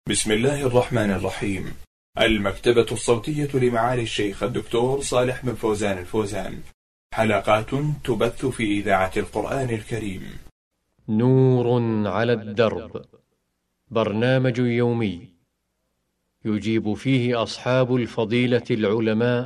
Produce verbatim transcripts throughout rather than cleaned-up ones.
بسم الله الرحمن الرحيم. المكتبة الصوتية لمعالي الشيخ الدكتور صالح بن فوزان الفوزان، حلقات تبث في إذاعة القرآن الكريم. نور على الدرب، برنامج يومي يجيب فيه أصحاب الفضيلة العلماء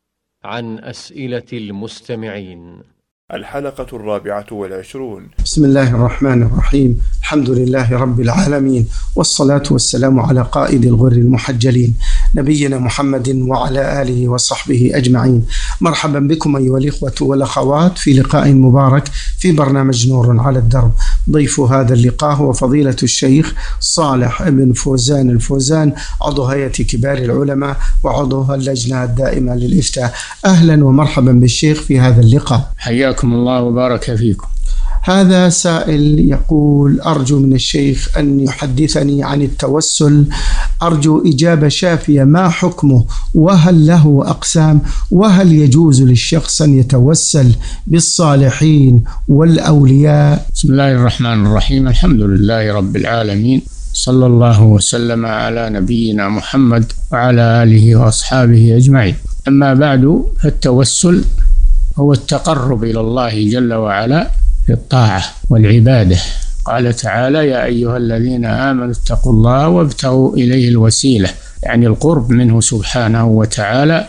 عن أسئلة المستمعين. الحلقة الرابعة والعشرون. بسم الله الرحمن الرحيم. الحمد لله رب العالمين، والصلاة والسلام على قائد الغر المحجلين نبينا محمد وعلى آله وصحبه أجمعين. مرحبا بكم أيها الإخوة والأخوات في لقاء مبارك في برنامج نور على الدرب. ضيف هذا اللقاء هو فضيلة الشيخ صالح بن فوزان الفوزان، عضو هيئة كبار العلماء وعضو اللجنة الدائمة للإفتاء. أهلا ومرحبا بالشيخ في هذا اللقاء. حياكم الله وبارك فيكم. هذا سائل يقول: أرجو من الشيخ أن يحدثني عن التوسل، أرجو إجابة شافية، ما حكمه وهل له أقسام، وهل يجوز للشخص أن يتوسل بالصالحين والأولياء؟ بسم الله الرحمن الرحيم. الحمد لله رب العالمين، صلى الله وسلم على نبينا محمد وعلى آله وأصحابه أجمعين. أما بعد، فالتوسل هو التقرب إلى الله جل وعلا بالطاعة والعبادة. قال تعالى: يا أيها الذين آمنوا اتقوا الله وابتغوا إليه الوسيلة، يعني القرب منه سبحانه وتعالى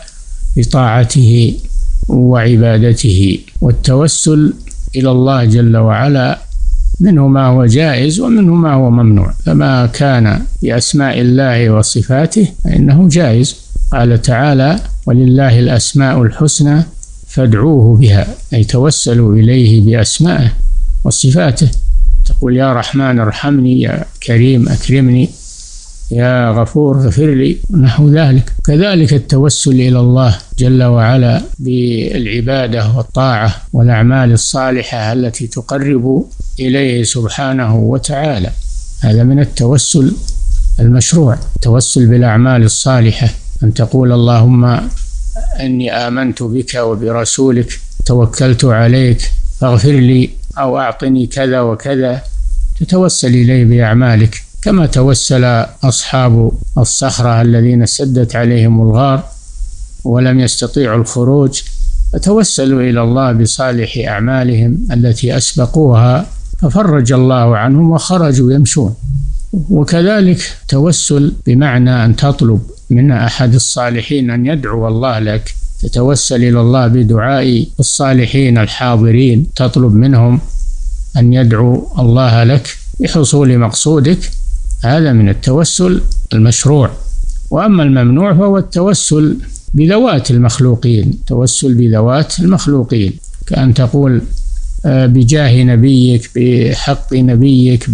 بطاعته وعبادته. والتوسل إلى الله جل وعلا منه ما هو جائز ومنه ما هو ممنوع، فما كان بأسماء الله وصفاته فإنه جائز. قال تعالى: ولله الأسماء الحسنى فادعوه بها، أي توسلوا إليه بأسمائه وصفاته. تقول: يا رحمن ارحمني، يا كريم أكرمني، يا غفور اغفر لي، ونحو ذلك. كذلك التوسل إلى الله جل وعلا بالعبادة والطاعة والأعمال الصالحة التي تقرب إليه سبحانه وتعالى، هذا من التوسل المشروع. التوسل بالأعمال الصالحة، أن تقول: اللهم إني آمنت بك وبرسولك، توكلت عليك فاغفر لي، أو أعطني كذا وكذا، تتوسل إليه بأعمالك. كما توسل أصحاب الصخرة الذين سدت عليهم الغار ولم يستطيعوا الخروج، فتوسلوا إلى الله بصالح أعمالهم التي أسبقوها ففرج الله عنهم وخرجوا يمشون. وكذلك توسل بمعنى أن تطلب من أحد الصالحين أن يدعو الله لك، تتوسل إلى الله بدعاء الصالحين الحاضرين، تطلب منهم أن يدعو الله لك بحصول مقصودك، هذا من التوسل المشروع. وأما الممنوع فهو التوسل بذوات المخلوقين، توسل بذوات المخلوقين، كأن تقول بجاه نبيك، بحق نبيك،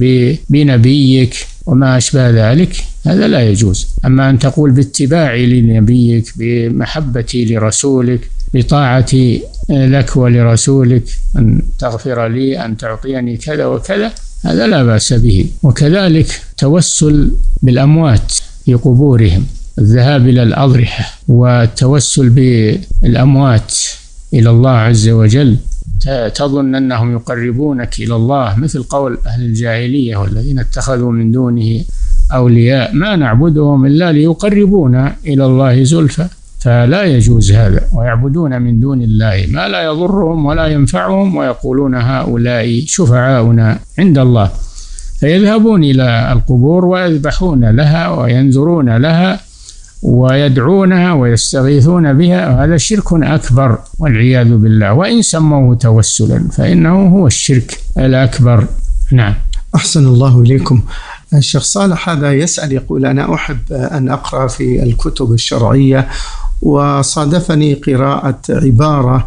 بنبيك وما أشبه ذلك، هذا لا يجوز. أما أن تقول باتباعي لنبيك، بمحبتي لرسولك، بطاعتي لك ولرسولك، أن تغفر لي، أن تعطيني كذا وكذا، هذا لا بأس به. وكذلك توسل بالأموات في قبورهم، الذهاب إلى الأضرحة والتوسل بالأموات إلى الله عز وجل، تظن أنهم يقربونك إلى الله، مثل قول أهل الجاهلية: والذين اتخذوا من دونه أولياء ما نعبدهم إلا ليقربونا إلى الله زلفى، فلا يجوز هذا. ويعبدون من دون الله ما لا يضرهم ولا ينفعهم، ويقولون هؤلاء شفعاؤنا عند الله، فيذهبون إلى القبور ويذبحون لها وينذرون لها ويدعونها ويستغيثون بها، وهذا شرك أكبر والعياذ بالله. وإن سموه توسلا فإنه هو الشرك الأكبر. نعم. أحسن الله إليكم. الشيخ صالح هذا يسأل يقول: أنا أحب أن أقرأ في الكتب الشرعية، وصادفني قراءة عبارة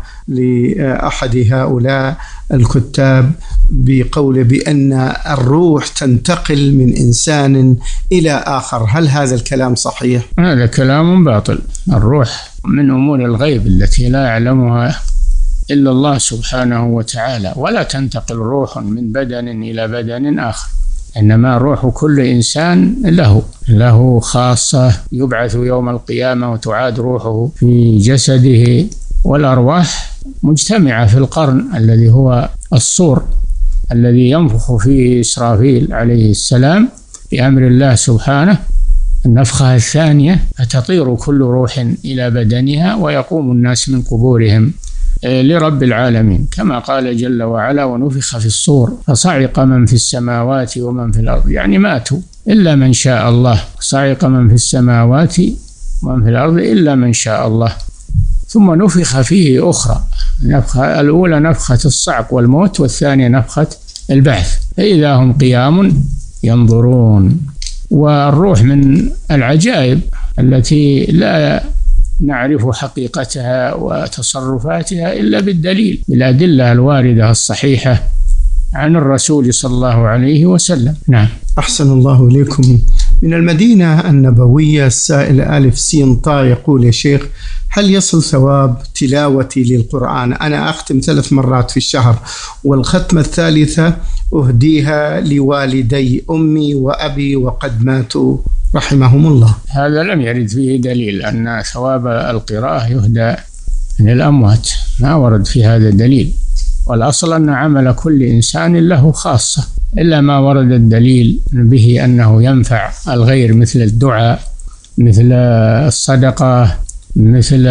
لأحد هؤلاء الكتاب بقول بأن الروح تنتقل من إنسان إلى آخر، هل هذا الكلام صحيح؟ هذا كلام باطل. الروح من أمور الغيب التي لا يعلمها إلا الله سبحانه وتعالى، ولا تنتقل روح من بدن إلى بدن آخر، إنما روح كل إنسان له له خاصة، يبعث يوم القيامة وتعاد روحه في جسده، والأرواح مجتمعة في القرن الذي هو الصور الذي ينفخ فيه إسرافيل عليه السلام بأمر الله سبحانه، النفخة الثانية فتطير كل روح إلى بدنها ويقوم الناس من قبورهم لرب العالمين، كما قال جل وعلا: ونفخ في الصور فصعق من في السماوات ومن في الأرض، يعني ماتوا إلا من شاء الله، صعق من في السماوات ومن في الأرض إلا من شاء الله. ثم نفخ فيه أخرى، النفخة الأولى نفخة الصعق والموت، والثانية نفخة البعث، فإذا هم قيام ينظرون. والروح من العجائب التي لا نعرف حقيقتها وتصرفاتها إلا بالدليل، بالأدلة الواردة الصحيحة عن الرسول صلى الله عليه وسلم. نعم. أحسن الله إليكم. من المدينة النبوية السائل ألف سين طا يقول: يا شيخ، هل يصل ثواب تلاوتي للقرآن؟ أنا أختم ثلاث مرات في الشهر، والختمة الثالثة أهديها لوالدي أمي وأبي وقد ماتوا رحمهم الله. هذا لم يرد فيه دليل أن ثواب القراءة يهدى للأموات، ما ورد في هذا دليل، والأصل أن عمل كل إنسان له خاصة، إلا ما ورد الدليل به أنه ينفع الغير، مثل الدعاء، مثل الصدقة، مثل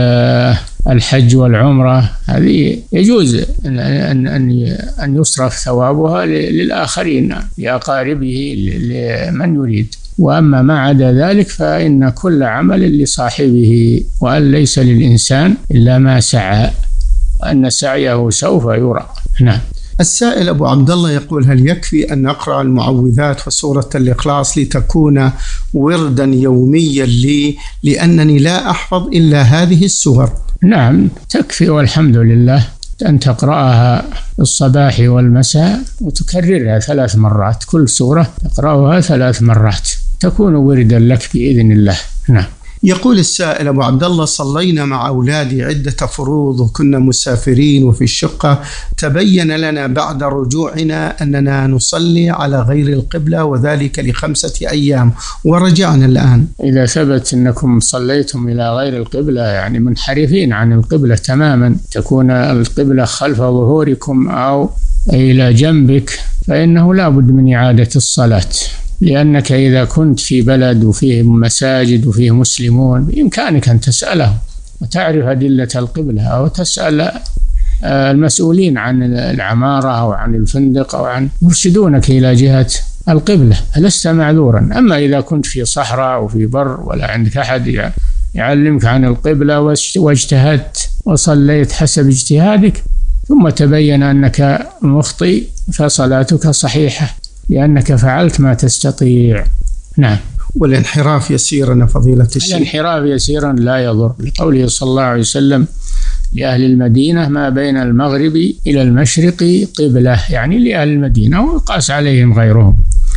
الحج والعمرة، هذه يجوز أن أن أن يصرف ثوابها للآخرين، لأقاربه، لمن يريد. وأما ما عدا ذلك فإن كل عمل لصاحبه، وأن ليس للإنسان إلا ما سعى، وأن سعيه سوف يرى. نعم. السائل أبو عبد الله يقول: هل يكفي أن نقرأ المعوذات وسورة الإخلاص لتكون وردا يوميا لي، لأنني لا أحفظ إلا هذه السور؟ نعم، تكفي والحمد لله، أن تقرأها الصباح والمساء وتكررها ثلاث مرات، كل سورة تقرأها ثلاث مرات تكون وردا لك بإذن الله. نعم. يقول السائل أبو عبد الله: صلينا مع أولادي عدة فروض وكنا مسافرين وفي الشقة، تبين لنا بعد رجوعنا أننا نصلي على غير القبلة، وذلك لخمسة أيام، ورجعنا الآن. إذا ثبت أنكم صليتم إلى غير القبلة، يعني منحرفين عن القبلة تماما، تكون القبلة خلف ظهوركم أو إلى جنبك، فإنه لا بد من إعادة الصلاة، لأنك إذا كنت في بلد وفيه مساجد وفيه مسلمون بإمكانك أن تسألهم وتعرف أدلة القبلة، أو تسأل المسؤولين عن العمارة أو عن الفندق أو عن يرشدونك إلى جهة القبلة، فلست معذورا. أما إذا كنت في صحراء وفي بر ولا عندك أحد يعلمك عن القبلة واجتهدت وصليت حسب اجتهادك ثم تبين أنك مخطئ، فصلاتك صحيحة لأنك فعلت ما تستطيع. نعم. والانحراف يسيرا فضيلة الشيخ؟ الانحراف يسيرا لا يضر، لقوله صلى الله عليه وسلم لأهل المدينة: ما بين المغرب إلى المشرق قبلة، يعني لأهل المدينة، وقاس عليهم غيرهم.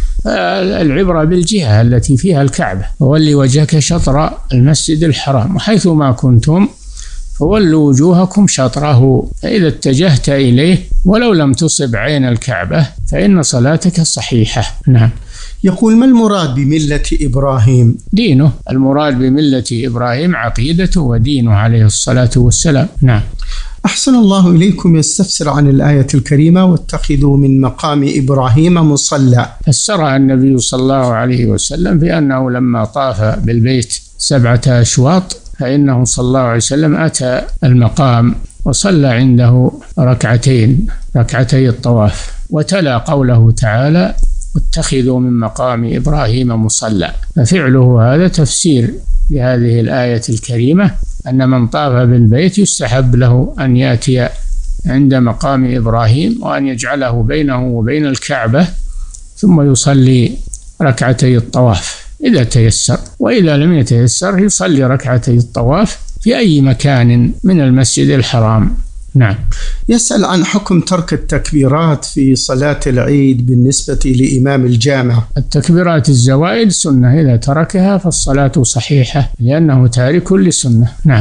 العبرة بالجهة التي فيها الكعبة، وولي وجهك شطر المسجد الحرام، وحيث ما كنتم فولوا وجوهكم شطره، فإذا اتجهت إليه ولو لم تصب عين الكعبة فإن صلاتك صحيحة. نعم. يقول: ما المراد بملة إبراهيم؟ دينه. المراد بملة إبراهيم عقيدته ودينه عليه الصلاة والسلام. نعم. أحسن الله إليكم. يستفسر عن الآية الكريمة: واتخذوا من مقام إبراهيم مصلى. فسرها النبي صلى الله عليه وسلم بأنه لما طاف بالبيت سبعة أشواط فإنه صلى الله عليه وسلم أتى المقام وصلى عنده ركعتين ركعتي الطواف، وتلا قوله تعالى: واتخذوا من مقام إبراهيم مصلى. ففعله هذا تفسير لهذه الآية الكريمة، أن من طاف بالبيت يستحب له أن يأتي عند مقام إبراهيم وأن يجعله بينه وبين الكعبة، ثم يصلي ركعتي الطواف إذا تيسر، وإذا لم يتيسر يصلي ركعتي الطواف في أي مكان من المسجد الحرام. نعم. يسأل عن حكم ترك التكبيرات في صلاة العيد بالنسبة لإمام الجامع. التكبيرات الزوائد سنة، إذا تركها فالصلاة صحيحة لأنه تارك لسنة. نعم.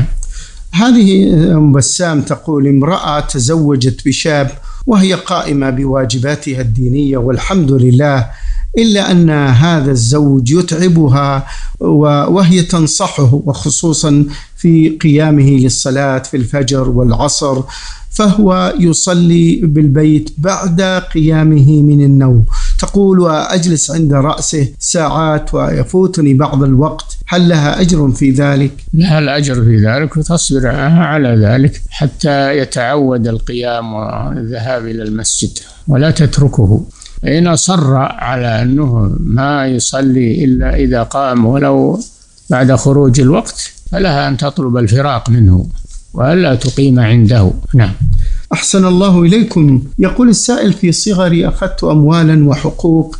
هذه أم بسام تقول: امرأة تزوجت بشاب وهي قائمة بواجباتها الدينية والحمد لله، إلا أن هذا الزوج يتعبها وهي تنصحه، وخصوصا في قيامه للصلاة في الفجر والعصر، فهو يصلي بالبيت بعد قيامه من النوم. تقول: وأجلس عند رأسه ساعات ويفوتني بعض الوقت، هل لها أجر في ذلك؟ لها الأجر في ذلك، وتصبر على ذلك حتى يتعود القيام والذهاب إلى المسجد ولا تتركه. إن أصر على أنه ما يصلي إلا إذا قام ولو بعد خروج الوقت فلها أن تطلب الفراق منه وألا تقيم عنده. نعم. أحسن الله إليكم. يقول السائل: في صغري أخذت أموالا وحقوق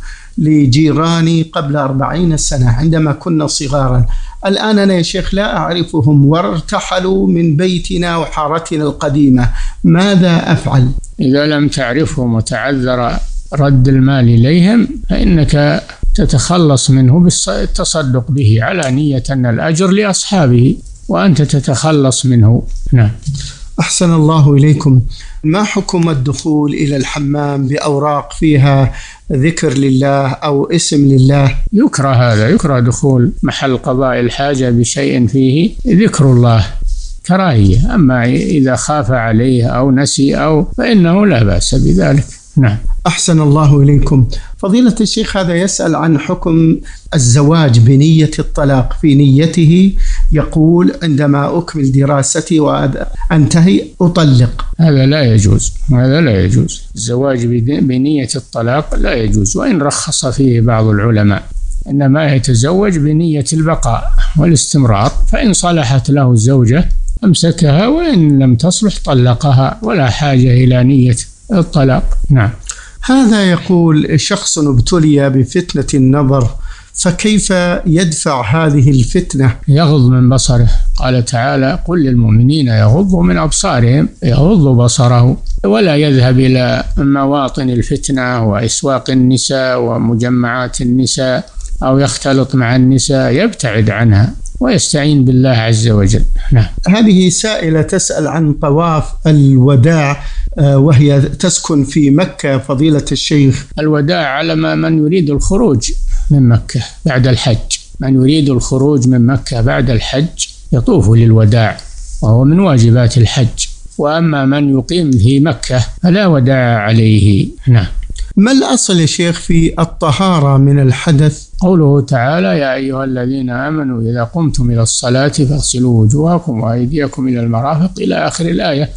لجيراني قبل أربعين سنة عندما كنا صغارا. الآن أنا يا شيخ لا أعرفهم وارتحلوا من بيتنا وحارتنا القديمة، ماذا أفعل؟ إذا لم تعرفهم وتعذر رد المال إليهم فإنك تتخلص منه بالتصدق به على نية أن الأجر لأصحابه وأنت تتخلص منه. نعم. أحسن الله إليكم. ما حكم الدخول إلى الحمام بأوراق فيها ذكر لله أو اسم لله؟ يكره هذا، يكره دخول محل قضاء الحاجة بشيء فيه ذكر الله، كراهية. أما إذا خاف عليه أو نسي أو فإنه لا بأس بذلك. نعم. أحسن الله إليكم. فضيلة الشيخ هذا يسأل عن حكم الزواج بنية الطلاق. في نيته يقول: عندما أكمل دراستي وأنتهي أطلق. هذا لا يجوز، هذا لا يجوز. الزواج بنية الطلاق لا يجوز، وإن رخص فيه بعض العلماء، إنما يتزوج بنية البقاء والاستمرار، فإن صلحت له الزوجة أمسكها، وإن لم تصلح طلقها، ولا حاجة إلى نية الطلاق. نعم. هذا يقول: شخص ابتلي بفتنة النظر، فكيف يدفع هذه الفتنة؟ يغض من بصره. قال تعالى: قل للمؤمنين يغضوا من أبصارهم، يغض بصره ولا يذهب إلى مواطن الفتنة وأسواق النساء ومجمعات النساء أو يختلط مع النساء، يبتعد عنها ويستعين بالله عز وجل. نعم. هذه سائلة تسأل عن طواف الوداع وهي تسكن في مكة. فضيلة الشيخ، الوداع على من يريد الخروج من مكة بعد الحج، من يريد الخروج من مكة بعد الحج يطوف للوداع، وهو من واجبات الحج. وأما من يقيم في مكة فلا وداع عليه. نعم. ما الأصل يا شيخ في الطهارة من الحدث؟ قوله تعالى: يا أيها الذين آمنوا إذا قمتم إلى الصلاة فاغسلوا وجوهكم وأيديكم إلى المرافق إلى آخر الآية.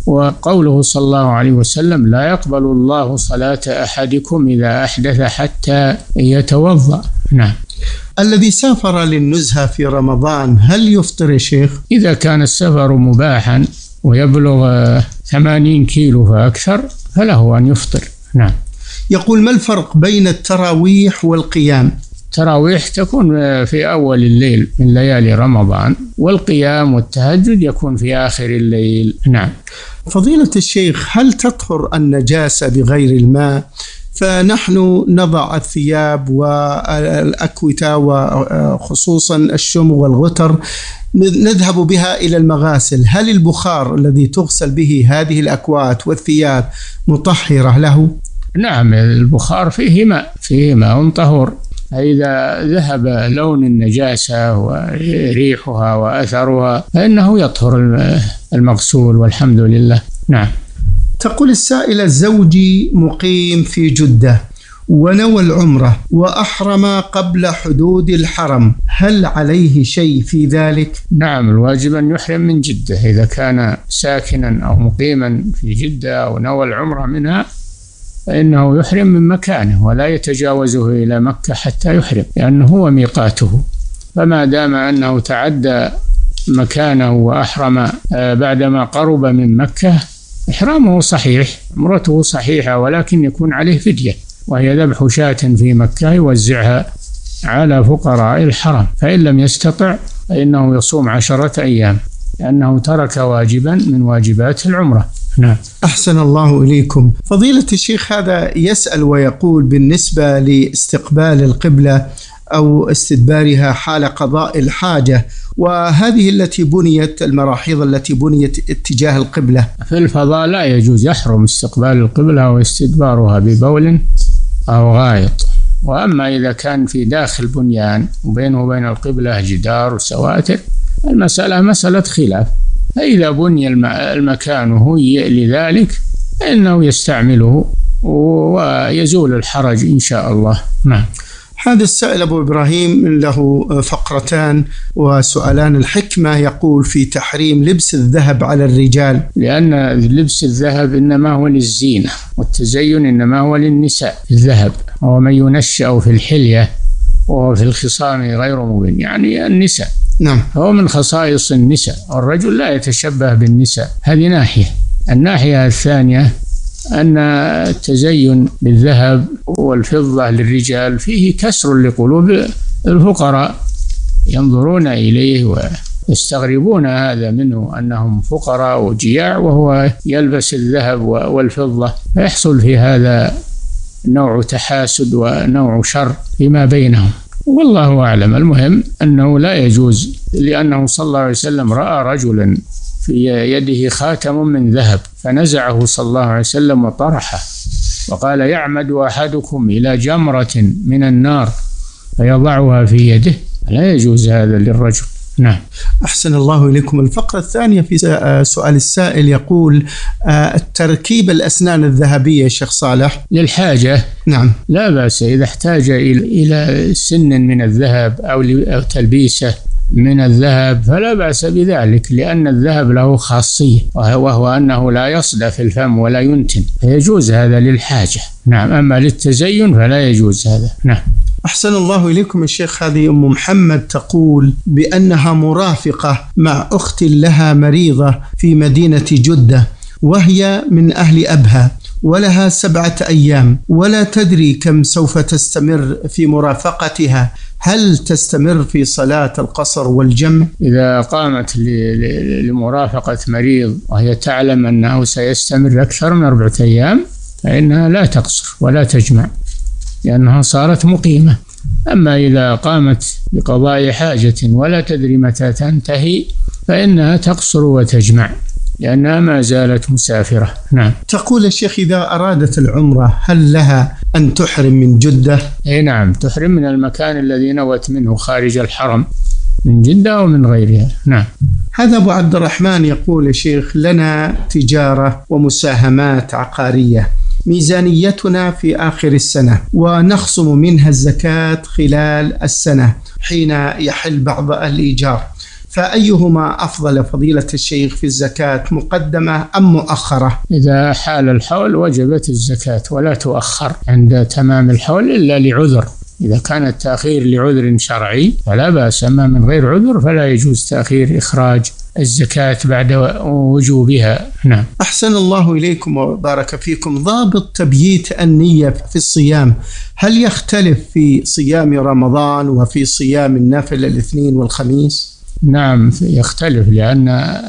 وقوله صلى الله عليه وسلم: لا يقبل الله صلاة أحدكم إذا أحدث حتى يتوضأ. نعم. الذي سافر للنزهة في رمضان هل يفطر يا شيخ؟ إذا كان السفر مباحا ويبلغ ثمانين كيلو فأكثر فله أن يفطر. نعم. يقول: ما الفرق بين التراويح والقيام؟ التراويح تكون في أول الليل من ليالي رمضان، والقيام والتهجد يكون في آخر الليل. نعم. فضيلة الشيخ، هل تطهر النجاسة بغير الماء؟ فنحن نضع الثياب والأكوتة وخصوصا الشمع والغتر نذهب بها إلى المغاسل، هل البخار الذي تغسل به هذه الأكوات والثياب مطهرة له؟ نعم، البخار فيه ماء، فيه ماء طهور. إذا ذهب لون النجاسة وريحها وأثرها فإنه يطهر المغسول والحمد لله. نعم. تقول السائلة: زوجي مقيم في جدة ونوى العمرة وأحرم قبل حدود الحرم، هل عليه شيء في ذلك؟ نعم، الواجب أن يحرم من جدة إذا كان ساكنا أو مقيما في جدة أو نوى العمرة منها، فإنه يحرم من مكانه ولا يتجاوزه إلى مكة حتى يحرم، لأنه هو ميقاته. فما دام أنه تعدى مكانه وأحرم بعدما قرب من مكة، إحرامه صحيح، عمرته صحيحة، ولكن يكون عليه فدية، وهي ذبح شاة في مكة يوزعها على فقراء الحرم، فإن لم يستطع فإنه يصوم عشرة أيام لأنه ترك واجبا من واجبات العمرة. نعم. أحسن الله إليكم. فضيلة الشيخ هذا يسأل ويقول: بالنسبة لاستقبال القبلة أو استدبارها حال قضاء الحاجة، وهذه التي بنيت المراحيض التي بنيت اتجاه القبلة، في الفضاء لا يجوز، يحرم استقبال القبلة واستدبارها ببول أو غائط، وأما إذا كان في داخل بنيان وبينه وبين القبلة جدار وسواتر المسألة مسألة خلاف. فإذا بني المكان وهيئ لذلك فإنه يستعمله ويزول الحرج إن شاء الله. نعم. هذا السائل أبو إبراهيم له فقرتان وسؤالان. الحكمة يقول في تحريم لبس الذهب على الرجال، لأن لبس الذهب إنما هو للزينة، والتزين إنما هو للنساء. الذهب ومن ينشأ في الحلية وهو في الخصام غير مبين، يعني النساء. نعم. هو من خصائص النساء، والرجل لا يتشبه بالنساء. هذه ناحية. الناحية الثانية أن التزين بالذهب والفضة للرجال فيه كسر لقلوب الفقراء، ينظرون إليه ويستغربون هذا منه، أنهم فقراء وجياع وهو يلبس الذهب والفضة، فيحصل في هذا نوع تحاسد ونوع شر فيما بينهم، والله أعلم. المهم أنه لا يجوز، لأنه صلى الله عليه وسلم رأى رجلا في يده خاتم من ذهب فنزعه صلى الله عليه وسلم وطرحه، وقال: يعمد أحدكم إلى جمرة من النار فيضعها في يده. لا يجوز هذا للرجل. نعم. أحسن الله إليكم. الفقرة الثانية في سؤال السائل يقول: تركيب الأسنان الذهبية شيخ صالح للحاجة. نعم. لا بأس إذا احتاج إلى سن من الذهب أو تلبيسه من الذهب فلا بأس بذلك، لأن الذهب له خاصية وهو أنه لا يصدى في الفم ولا ينتن، فيجوز هذا للحاجة. نعم. أما للتزين فلا يجوز هذا. نعم. أحسن الله إليكم الشيخ. هذه أم محمد تقول بأنها مرافقة مع أخت لها مريضة في مدينة جدة، وهي من أهل أبها، ولها سبعة أيام ولا تدري كم سوف تستمر في مرافقتها. هل تستمر في صلاة القصر والجمع؟ إذا قامت لمرافقة مريض وهي تعلم أنه سيستمر أكثر من أربعة أيام فإنها لا تقصر ولا تجمع، لأنها صارت مقيمة. أما إذا قامت بقضاء حاجة ولا تدري متى تنتهي فإنها تقصر وتجمع، لأنها ما زالت مسافرة. نعم. تقول الشيخ: إذا أرادت العمرة هل لها أن تحرم من جدة؟ أي نعم، تحرم من المكان الذي نوت منه خارج الحرم، من جدة ومن غيرها. نعم. هذا أبو عبد الرحمن يقول: يا شيخ، لنا تجارة ومساهمات عقارية، ميزانيتنا في آخر السنة ونخصم منها الزكاة خلال السنة حين يحل بعض الإيجار، فأيهما أفضل فضيلة الشيخ في الزكاة، مقدمة أم مؤخرة؟ إذا حال الحول وجبت الزكاة ولا تؤخر عند تمام الحول إلا لعذر. إذا كان التأخير لعذر شرعي فلا بأس، أما من غير عذر فلا يجوز تأخير إخراج الزكاة بعد وجوبها. نعم. أحسن الله إليكم وبارك فيكم. ضابط تبييت النية في الصيام هل يختلف في صيام رمضان وفي صيام النافلة الاثنين والخميس؟ نعم يختلف، لأن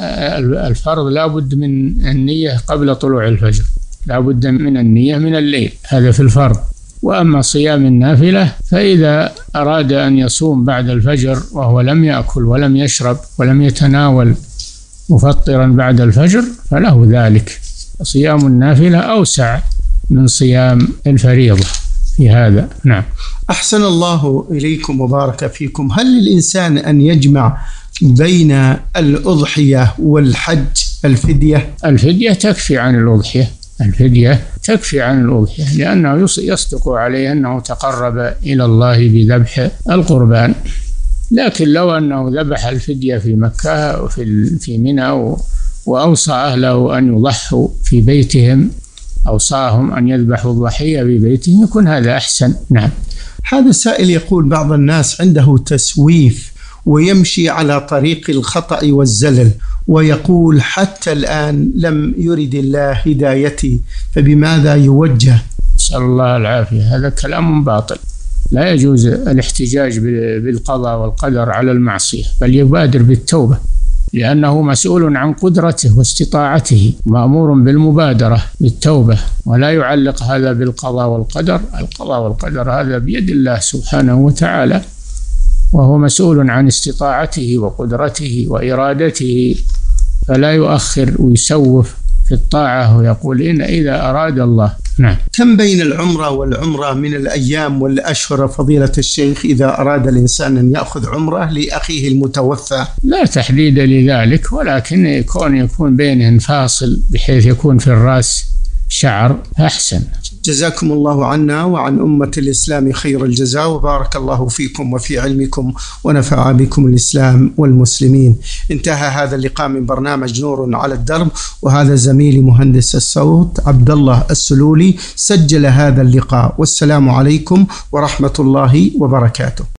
الفرض لا بد من النية قبل طلوع الفجر، لا بد من النية من الليل، هذا في الفرض. وأما صيام النافلة فإذا أراد أن يصوم بعد الفجر وهو لم يأكل ولم يشرب ولم يتناول مفطرا بعد الفجر فله ذلك. صيام النافلة أوسع من صيام الفريضة في هذا. نعم. أحسن الله إليكم وبارك فيكم. هل للإنسان أن يجمع بين الأضحية والحج الفدية؟ الفدية تكفي عن الأضحية، الفدية تكفي عن الأضحية، لأنه يصدق عليه أنه تقرب إلى الله بذبح القربان. لكن لو أنه ذبح الفدية في مكة وفي في منى وأوصى أهله أن يضحوا في بيتهم، أوصاهم أن يذبحوا الضحية في بيتهم، يكون هذا أحسن. نعم. هذا السائل يقول: بعض الناس عنده تسويف ويمشي على طريق الخطأ والزلل، ويقول حتى الآن لم يرد الله هدايتي، فبماذا يوجه؟ نسأل الله العافية. هذا كلام باطل، لا يجوز الاحتجاج بالقضاء والقدر على المعصية، بل يبادر بالتوبة، لأنه مسؤول عن قدرته واستطاعته، مأمور بالمبادرة بالتوبة، ولا يعلق هذا بالقضاء والقدر. القضاء والقدر هذا بيد الله سبحانه وتعالى، وهو مسؤول عن استطاعته وقدرته وإرادته، فلا يؤخر ويسوف في الطاعة ويقول إن إذا أراد الله نعم. كم بين العمرة والعمرة من الأيام والأشهر فضيلة الشيخ إذا أراد الإنسان أن يأخذ عمرة لأخيه المتوفى؟ لا تحديد لذلك، ولكن يكون يكون بينهن فاصل بحيث يكون في الرأس شعر أحسن. جزاكم الله عنا وعن أمة الإسلام خير الجزاء، وبارك الله فيكم وفي علمكم ونفع بكم الإسلام والمسلمين. انتهى هذا اللقاء من برنامج نور على الدرب، وهذا زميلي مهندس الصوت عبد الله السلولي سجل هذا اللقاء، والسلام عليكم ورحمة الله وبركاته.